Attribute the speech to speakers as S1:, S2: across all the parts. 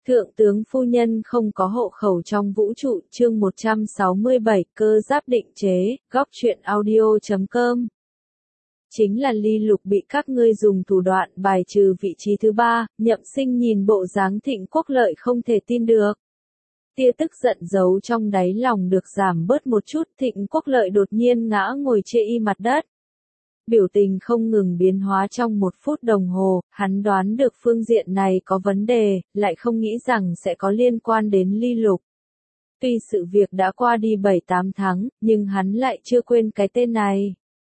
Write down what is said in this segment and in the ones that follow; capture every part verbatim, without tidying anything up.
S1: Thượng tướng phu nhân không có hộ khẩu trong vũ trụ, chương một trăm sáu mươi bảy, cơ giáp định chế, góc truyện audio chấm com. Chính là Ly Lục bị các ngươi dùng thủ đoạn bài trừ vị trí thứ ba. Nhậm Sinh nhìn bộ dáng Thịnh Quốc Lợi không thể tin được. Tia tức giận giấu trong đáy lòng được giảm bớt một chút. Thịnh Quốc Lợi đột nhiên ngã ngồi chê y mặt đất. Biểu tình không ngừng biến hóa trong một phút đồng hồ, hắn đoán được phương diện này có vấn đề, lại không nghĩ rằng sẽ có liên quan đến Ly Lục. Tuy sự việc đã qua đi bảy tám tháng, nhưng hắn lại chưa quên cái tên này.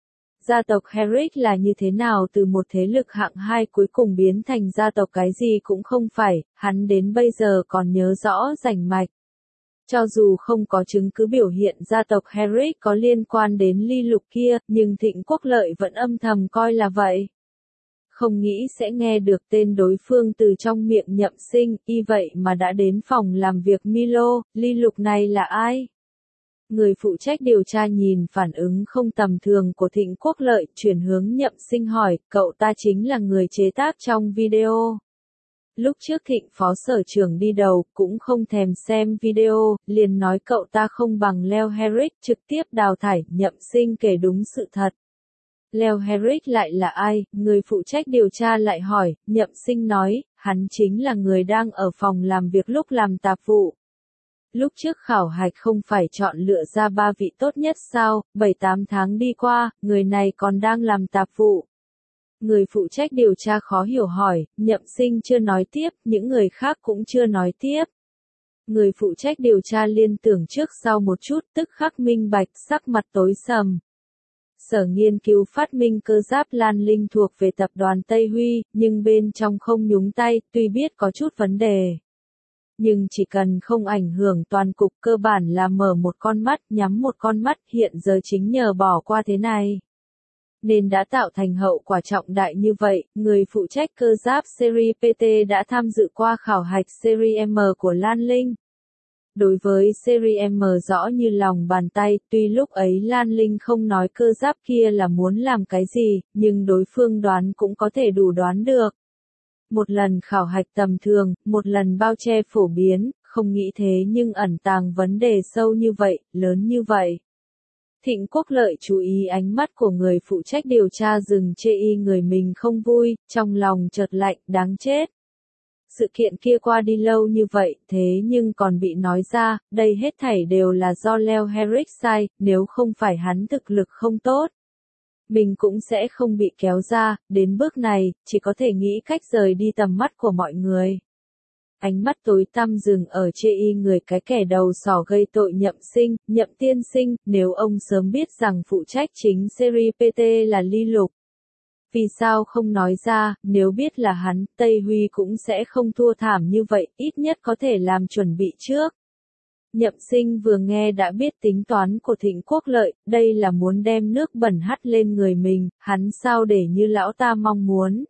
S1: Gia tộc Herrick là như thế nào từ một thế lực hạng hai cuối cùng biến thành gia tộc cái gì cũng không phải, hắn đến bây giờ còn nhớ rõ rành mạch. Cho dù không có chứng cứ biểu hiện gia tộc Herrick có liên quan đến Ly Lục kia, nhưng Thịnh Quốc Lợi vẫn âm thầm coi là vậy. Không nghĩ sẽ nghe được tên đối phương từ trong miệng Nhậm Sinh, y vậy mà đã đến phòng làm việc Milo. Ly Lục này là ai? Người phụ trách điều tra nhìn phản ứng không tầm thường của Thịnh Quốc Lợi, chuyển hướng Nhậm Sinh hỏi, cậu ta chính là người chế tác trong video. Lúc trước Thịnh phó sở trưởng đi đầu, cũng không thèm xem video, liền nói cậu ta không bằng Leo Herrick, trực tiếp đào thải. Nhậm Sinh kể đúng sự thật. Leo Herrick lại là ai? Người phụ trách điều tra lại hỏi. Nhậm Sinh nói, hắn chính là người đang ở phòng làm việc lúc làm tạp vụ. Lúc trước khảo hạch không phải chọn lựa ra ba vị tốt nhất sao? bảy tám tháng đi qua, người này còn đang làm tạp vụ. Người phụ trách điều tra khó hiểu hỏi, Nhậm Sinh chưa nói tiếp, những người khác cũng chưa nói tiếp. Người phụ trách điều tra liên tưởng trước sau một chút, tức khắc minh bạch, sắc mặt tối sầm. Sở nghiên cứu phát minh cơ giáp Lan Linh thuộc về tập đoàn Tây Huy, nhưng bên trong không nhúng tay, tuy biết có chút vấn đề. Nhưng chỉ cần không ảnh hưởng toàn cục, cơ bản là mở một con mắt, nhắm một con mắt, hiện giờ chính nhờ bỏ qua thế này. Nên đã tạo thành hậu quả trọng đại như vậy. Người phụ trách cơ giáp series pê tê đã tham dự qua khảo hạch series M của Lan Linh. Đối với series M rõ như lòng bàn tay, tuy lúc ấy Lan Linh không nói cơ giáp kia là muốn làm cái gì, nhưng đối phương đoán cũng có thể đủ đoán được. Một lần khảo hạch tầm thường, một lần bao che phổ biến, không nghĩ thế nhưng ẩn tàng vấn đề sâu như vậy, lớn như vậy. Thịnh Quốc Lợi chú ý ánh mắt của người phụ trách điều tra dừng chê y người mình không vui, trong lòng chợt lạnh, đáng chết. Sự kiện kia qua đi lâu như vậy, thế nhưng còn bị nói ra, đây hết thảy đều là do Leo Herrick sai, nếu không phải hắn thực lực không tốt. Mình cũng sẽ không bị kéo ra, đến bước này, chỉ có thể nghĩ cách rời đi tầm mắt của mọi người. Ánh mắt tối tăm dừng ở chê y người cái kẻ đầu sỏ gây tội Nhậm Sinh. Nhậm tiên sinh, nếu ông sớm biết rằng phụ trách chính series pê tê là Ly Lục. Vì sao không nói ra, nếu biết là hắn, Tây Huy cũng sẽ không thua thảm như vậy, ít nhất có thể làm chuẩn bị trước. Nhậm Sinh vừa nghe đã biết tính toán của Thịnh Quốc Lợi, đây là muốn đem nước bẩn hắt lên người mình, hắn sao để như lão ta mong muốn.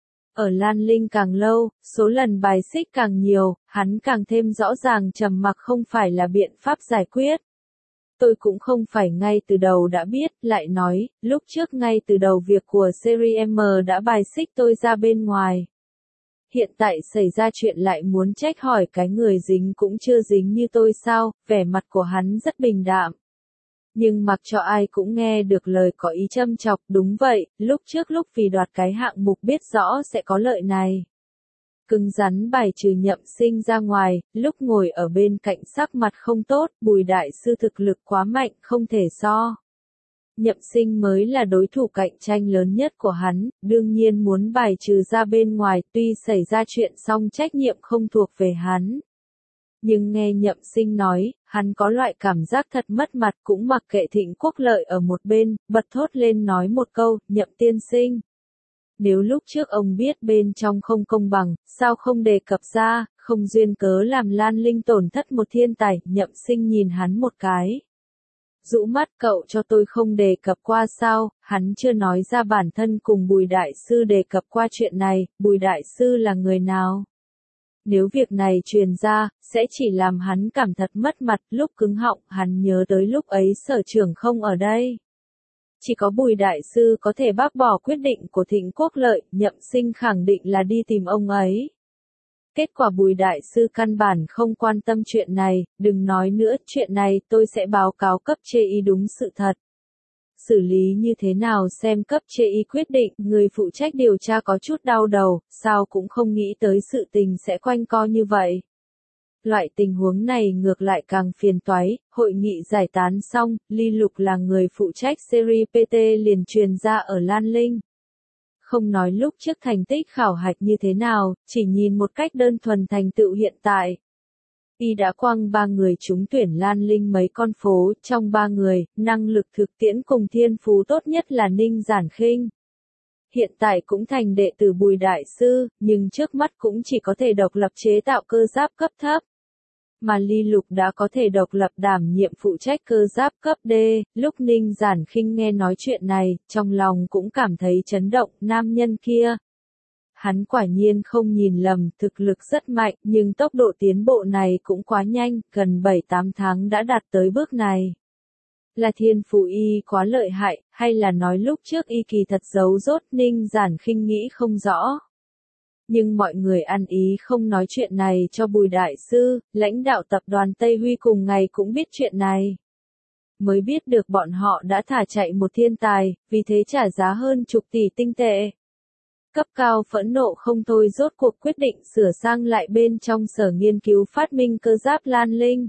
S1: Ở Lan Linh càng lâu, số lần bài xích càng nhiều, hắn càng thêm rõ ràng trầm mặc không phải là biện pháp giải quyết. Tôi cũng không phải ngay từ đầu đã biết, lại nói, lúc trước ngay từ đầu việc của series M đã bài xích tôi ra bên ngoài. Hiện tại xảy ra chuyện lại muốn trách hỏi cái người dính cũng chưa dính như tôi sao, vẻ mặt của hắn rất bình đạm. Nhưng mặc cho ai cũng nghe được lời có ý châm chọc, đúng vậy, lúc trước lúc vì đoạt cái hạng mục biết rõ sẽ có lợi này. Cứng rắn bài trừ Nhậm Sinh ra ngoài, lúc ngồi ở bên cạnh sắc mặt không tốt, Bùi đại sư thực lực quá mạnh, không thể so. Nhậm Sinh mới là đối thủ cạnh tranh lớn nhất của hắn, đương nhiên muốn bài trừ ra bên ngoài, tuy xảy ra chuyện song trách nhiệm không thuộc về hắn. Nhưng nghe Nhậm Sinh nói, hắn có loại cảm giác thật mất mặt, cũng mặc kệ Thịnh Quốc Lợi ở một bên, bật thốt lên nói một câu, Nhậm tiên sinh. Nếu lúc trước ông biết bên trong không công bằng, sao không đề cập ra, không duyên cớ làm Lan Linh tổn thất một thiên tài. Nhậm Sinh nhìn hắn một cái. Rũ mắt, cậu cho tôi không đề cập qua sao? Hắn chưa nói ra bản thân cùng Bùi đại sư đề cập qua chuyện này. Bùi đại sư là người nào? Nếu việc này truyền ra, sẽ chỉ làm hắn cảm thật mất mặt. Lúc cứng họng, hắn nhớ tới lúc ấy sở trưởng không ở đây. Chỉ có Bùi đại sư có thể bác bỏ quyết định của Thịnh Quốc Lợi. Nhậm Sinh khẳng định là đi tìm ông ấy. Kết quả Bùi đại sư căn bản không quan tâm chuyện này, đừng nói nữa, chuyện này tôi sẽ báo cáo cấp chê y đúng sự thật. Xử lý như thế nào xem cấp chê y quyết định, người phụ trách điều tra có chút đau đầu, sao cũng không nghĩ tới sự tình sẽ quanh co như vậy. Loại tình huống này ngược lại càng phiền toái, hội nghị giải tán xong, Ly Lục là người phụ trách series pê tê liền truyền ra ở Lan Linh. Không nói lúc trước thành tích khảo hạch như thế nào, chỉ nhìn một cách đơn thuần thành tựu hiện tại. Y đã quăng ba người trúng tuyển Lan Linh mấy con phố, trong ba người, năng lực thực tiễn cùng thiên phú tốt nhất là Ninh Giản Khinh. Hiện tại cũng thành đệ tử Bùi đại sư, nhưng trước mắt cũng chỉ có thể độc lập chế tạo cơ giáp cấp thấp. Mà Ly Lục đã có thể độc lập đảm nhiệm phụ trách cơ giáp cấp D, lúc Ninh Giản Khinh nghe nói chuyện này, trong lòng cũng cảm thấy chấn động, nam nhân kia. Hắn quả nhiên không nhìn lầm, thực lực rất mạnh, nhưng tốc độ tiến bộ này cũng quá nhanh, gần bảy tám tháng đã đạt tới bước này. Là thiên phú y quá lợi hại, hay là nói lúc trước y kỳ thật giấu rốt, Ninh Giản Khinh nghĩ không rõ. Nhưng mọi người ăn ý không nói chuyện này cho Bùi đại sư, lãnh đạo tập đoàn Tây Huy cùng ngày cũng biết chuyện này. Mới biết được bọn họ đã thả chạy một thiên tài, vì thế trả giá hơn chục tỷ tinh tệ. Cấp cao phẫn nộ không thôi, rốt cuộc quyết định sửa sang lại bên trong sở nghiên cứu phát minh cơ giáp Lan Linh.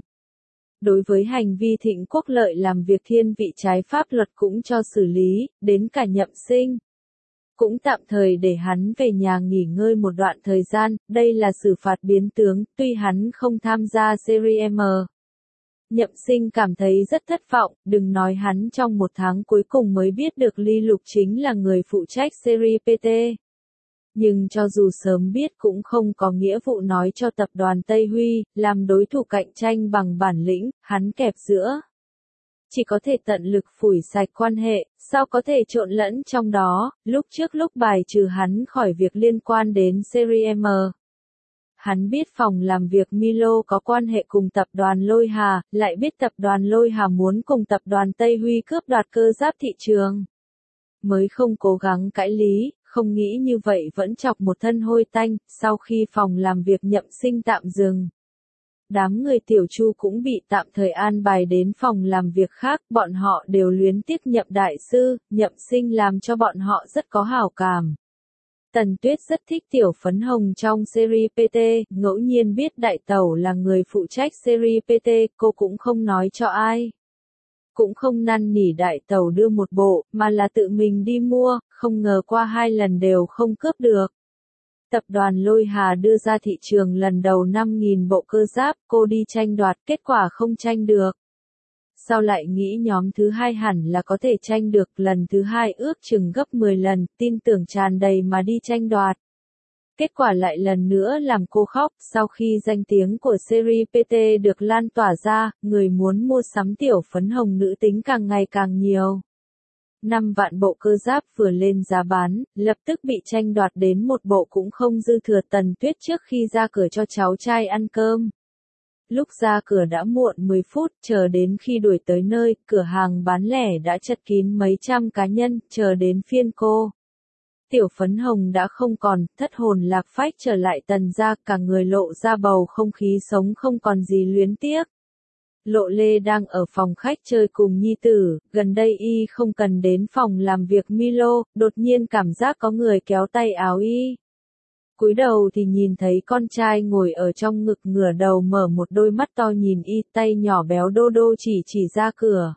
S1: Đối với hành vi Thịnh Quốc Lợi làm việc thiên vị trái pháp luật cũng cho xử lý, đến cả Nhậm Sinh. Cũng tạm thời để hắn về nhà nghỉ ngơi một đoạn thời gian, đây là xử phạt biến tướng, tuy hắn không tham gia series M. Nhậm Sinh cảm thấy rất thất vọng, đừng nói hắn trong một tháng cuối cùng mới biết được Ly Lục chính là người phụ trách series pê tê. Nhưng cho dù sớm biết cũng không có nghĩa vụ nói cho tập đoàn Tây Huy, làm đối thủ cạnh tranh bằng bản lĩnh, hắn kẹp giữa. Chỉ có thể tận lực phủi sạch quan hệ, sao có thể trộn lẫn trong đó, lúc trước lúc bài trừ hắn khỏi việc liên quan đến series M. Hắn biết phòng làm việc Milo có quan hệ cùng tập đoàn Lôi Hà, lại biết tập đoàn Lôi Hà muốn cùng tập đoàn Tây Huy cướp đoạt cơ giáp thị trường. Mới không cố gắng cãi lý, không nghĩ như vậy vẫn chọc một thân hôi tanh, sau khi phòng làm việc Nhậm Sinh tạm dừng. Đám người Tiểu Chu cũng bị tạm thời an bài đến phòng làm việc khác, bọn họ đều luyến tiếc Nhậm đại sư, Nhậm Sinh làm cho bọn họ rất có hảo cảm. Tần Tuyết rất thích Tiểu Phấn Hồng trong series pê tê, ngẫu nhiên biết Đại Tẩu là người phụ trách series pê tê, cô cũng không nói cho ai. Cũng không năn nỉ Đại Tẩu đưa một bộ, mà là tự mình đi mua, không ngờ qua hai lần đều không cướp được. Tập đoàn Lôi Hà đưa ra thị trường lần đầu năm nghìn bộ cơ giáp, cô đi tranh đoạt, kết quả không tranh được. Sau lại nghĩ nhóm thứ hai hẳn là có thể tranh được, lần thứ hai ước chừng gấp mười lần, tin tưởng tràn đầy mà đi tranh đoạt. Kết quả lại lần nữa làm cô khóc, sau khi danh tiếng của series pê tê được lan tỏa ra, người muốn mua sắm Tiểu Phấn Hồng nữ tính càng ngày càng nhiều. năm vạn bộ cơ giáp vừa lên giá bán, lập tức bị tranh đoạt đến một bộ cũng không dư thừa. Tần Tuyết trước khi ra cửa cho cháu trai ăn cơm. Lúc ra cửa đã muộn mười phút, chờ đến khi đuổi tới nơi, cửa hàng bán lẻ đã chật kín mấy trăm cá nhân, chờ đến phiên cô. Tiểu Phấn Hồng đã không còn, thất hồn lạc phách trở lại Tần gia, cả người lộ ra bầu không khí sống không còn gì luyến tiếc. Lộ Lê đang ở phòng khách chơi cùng nhi tử, gần đây y không cần đến phòng làm việc Milo, đột nhiên cảm giác có người kéo tay áo y. Cúi đầu thì nhìn thấy con trai ngồi ở trong ngực, ngửa đầu mở một đôi mắt to nhìn y, tay nhỏ béo đô đô chỉ chỉ ra cửa.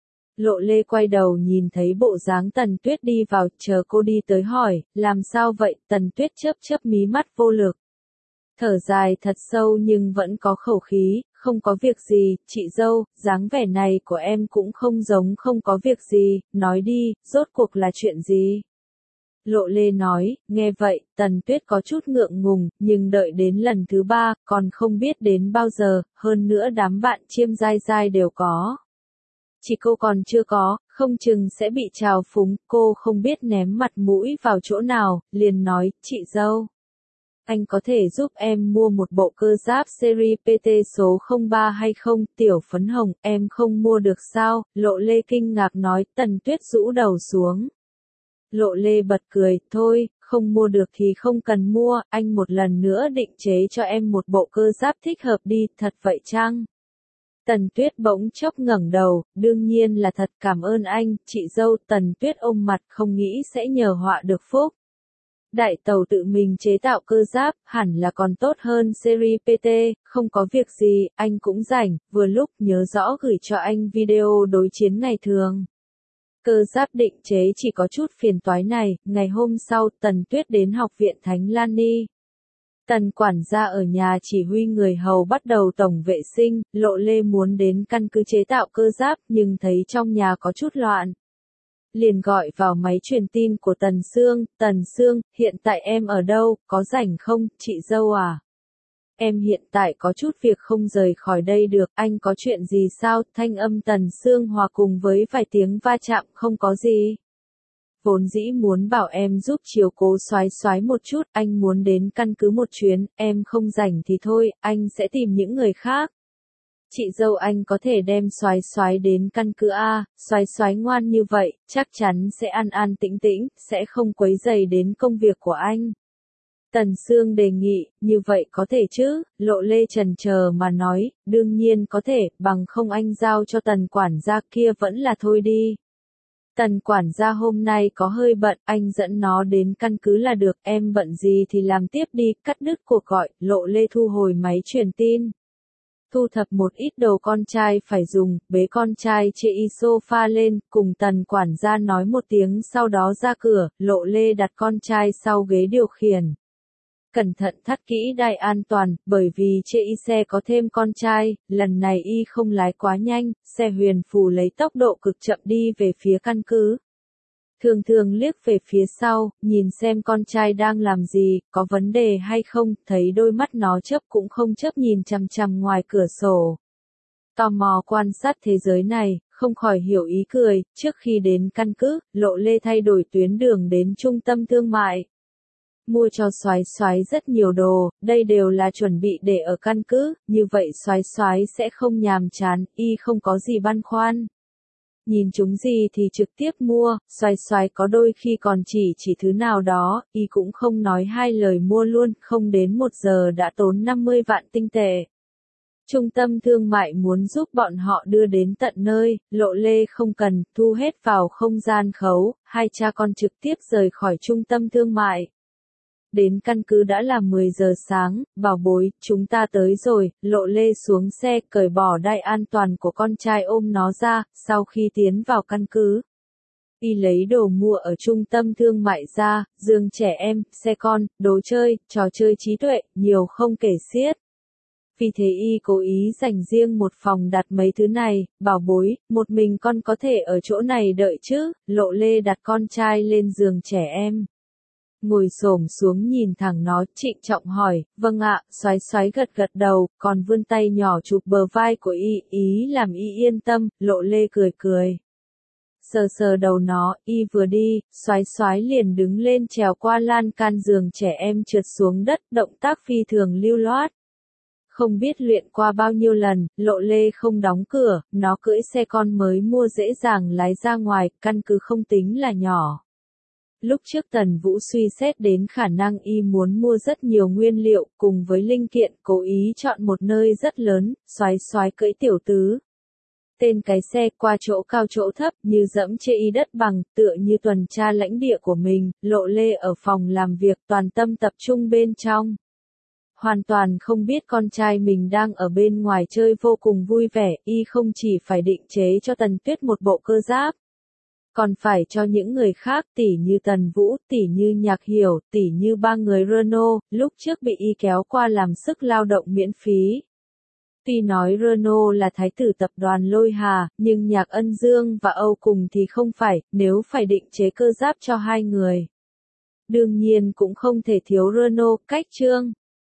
S1: Lộ Lê quay đầu nhìn thấy bộ dáng Tần Tuyết đi vào, chờ cô đi tới hỏi, làm sao vậy? Tần Tuyết chớp chớp mí mắt vô lực. Thở dài thật sâu nhưng vẫn có khẩu khí, không có việc gì, chị dâu, dáng vẻ này của em cũng không giống không có việc gì, nói đi, rốt cuộc là chuyện gì? Lộ Lê nói, nghe vậy, Tần Tuyết có chút ngượng ngùng, nhưng đợi đến lần thứ ba, còn không biết đến bao giờ, hơn nữa đám bạn chiêm dai dai đều có. Chỉ cô còn chưa có, không chừng sẽ bị trào phúng, cô không biết ném mặt mũi vào chỗ nào, liền nói, chị dâu. Anh có thể giúp em mua một bộ cơ giáp series pê tê số không ba hay không? Tiểu Phấn Hồng, em không mua được sao? Lộ Lê kinh ngạc nói. Tần Tuyết rũ đầu xuống. Lộ Lê bật cười, thôi, không mua được thì không cần mua, anh một lần nữa định chế cho em một bộ cơ giáp thích hợp đi, thật vậy chăng? Tần Tuyết bỗng chốc ngẩng đầu, đương nhiên là thật, cảm ơn anh, chị dâu. Tần Tuyết ôm mặt không nghĩ sẽ nhờ họa được phúc. Đại tàu tự mình chế tạo cơ giáp, hẳn là còn tốt hơn series pê tê, không có việc gì, anh cũng rảnh, vừa lúc nhớ rõ gửi cho anh video đối chiến ngày thường. Cơ giáp định chế chỉ có chút phiền toái này, ngày hôm sau, Tần Tuyết đến học viện Thánh Lan Ni. Tần quản gia ở nhà chỉ huy người hầu bắt đầu tổng vệ sinh, Lộ Lê muốn đến căn cứ chế tạo cơ giáp nhưng thấy trong nhà có chút loạn. Liền gọi vào máy truyền tin của Tần Sương, Tần Sương, hiện tại em ở đâu, có rảnh không, chị dâu à? Em hiện tại có chút việc không rời khỏi đây được, anh có chuyện gì sao? Thanh âm Tần Sương hòa cùng với vài tiếng va chạm, không có gì. Vốn dĩ muốn bảo em giúp chiếu cố Soái Soái một chút, anh muốn đến căn cứ một chuyến, em không rảnh thì thôi, anh sẽ tìm những người khác. Chị dâu anh có thể đem Soái Soái đến căn cứ a, Soái Soái ngoan như vậy, chắc chắn sẽ an an tĩnh tĩnh, sẽ không quấy rầy đến công việc của anh. Tần Sương đề nghị, như vậy có thể chứ, Lộ Lê chần chờ mà nói, đương nhiên có thể, bằng không anh giao cho Tần quản gia kia vẫn là thôi đi. Tần quản gia hôm nay có hơi bận, anh dẫn nó đến căn cứ là được, em bận gì thì làm tiếp đi, cắt đứt cuộc gọi, Lộ Lê thu hồi máy truyền tin. Thu thập một ít đồ con trai phải dùng, bế con trai trên sofa lên, cùng Tần quản gia nói một tiếng sau đó ra cửa, Lộ Lê đặt con trai sau ghế điều khiển. Cẩn thận thắt kỹ đai an toàn, bởi vì trên xe có thêm con trai, lần này y không lái quá nhanh, xe huyền phù lấy tốc độ cực chậm đi về phía căn cứ. Thường thường liếc về phía sau, nhìn xem con trai đang làm gì, có vấn đề hay không, thấy đôi mắt nó chớp cũng không chớp nhìn chằm chằm ngoài cửa sổ. Tò mò quan sát thế giới này, không khỏi hiểu ý cười, trước khi đến căn cứ, Lộ Lê thay đổi tuyến đường đến trung tâm thương mại. Mua cho Soái Soái rất nhiều đồ, đây đều là chuẩn bị để ở căn cứ, như vậy Soái Soái sẽ không nhàm chán, y không có gì băn khoăn. Nhìn chúng gì thì trực tiếp mua, Soái Soái có đôi khi còn chỉ chỉ thứ nào đó, y cũng không nói hai lời mua luôn, không đến một giờ đã tốn năm mươi vạn tinh tệ. Trung tâm thương mại muốn giúp bọn họ đưa đến tận nơi, Lộ Lê không cần, thu hết vào không gian khấu, hai cha con trực tiếp rời khỏi trung tâm thương mại. Đến căn cứ đã là mười giờ sáng, bảo bối, chúng ta tới rồi, Lộ Lê xuống xe, cởi bỏ đai an toàn của con trai ôm nó ra, sau khi tiến vào căn cứ. Y lấy đồ mua ở trung tâm thương mại ra, giường trẻ em, xe con, đồ chơi, trò chơi trí tuệ, nhiều không kể xiết. Vì thế y cố ý dành riêng một phòng đặt mấy thứ này, bảo bối, một mình con có thể ở chỗ này đợi chứ, Lộ Lê đặt con trai lên giường trẻ em. Ngồi xổm xuống nhìn thẳng nó, trịnh trọng hỏi, vâng ạ, Soái Soái gật gật đầu, còn vươn tay nhỏ chụp bờ vai của y, ý làm y yên tâm, Lộ Lê cười cười. Sờ sờ đầu nó, y vừa đi, Soái Soái liền đứng lên trèo qua lan can giường trẻ em trượt xuống đất, động tác phi thường lưu loát. Không biết luyện qua bao nhiêu lần, Lộ Lê không đóng cửa, nó cưỡi xe con mới mua dễ dàng lái ra ngoài, căn cứ không tính là nhỏ. Lúc trước Tần Vũ suy xét đến khả năng y muốn mua rất nhiều nguyên liệu, cùng với linh kiện, cố ý chọn một nơi rất lớn, Soái Soái cưỡi tiểu tứ. Tên cái xe qua chỗ cao chỗ thấp, như dẫm chê y đất bằng, tựa như tuần tra lãnh địa của mình, Lộ Lê ở phòng làm việc toàn tâm tập trung bên trong. Hoàn toàn không biết con trai mình đang ở bên ngoài chơi vô cùng vui vẻ, y không chỉ phải định chế cho Tần Tuyết một bộ cơ giáp. Còn phải cho những người khác tỉ như Tần Vũ, tỉ như Nhạc Hiểu, tỉ như ba người Renault, lúc trước bị y kéo qua làm sức lao động miễn phí. Tuy nói Renault là thái tử tập đoàn Lôi Hà, nhưng Nhạc Ân Dương và Âu Cùng thì không phải, nếu phải định chế cơ giáp cho hai người. Đương nhiên cũng không thể thiếu Renault, cách trương.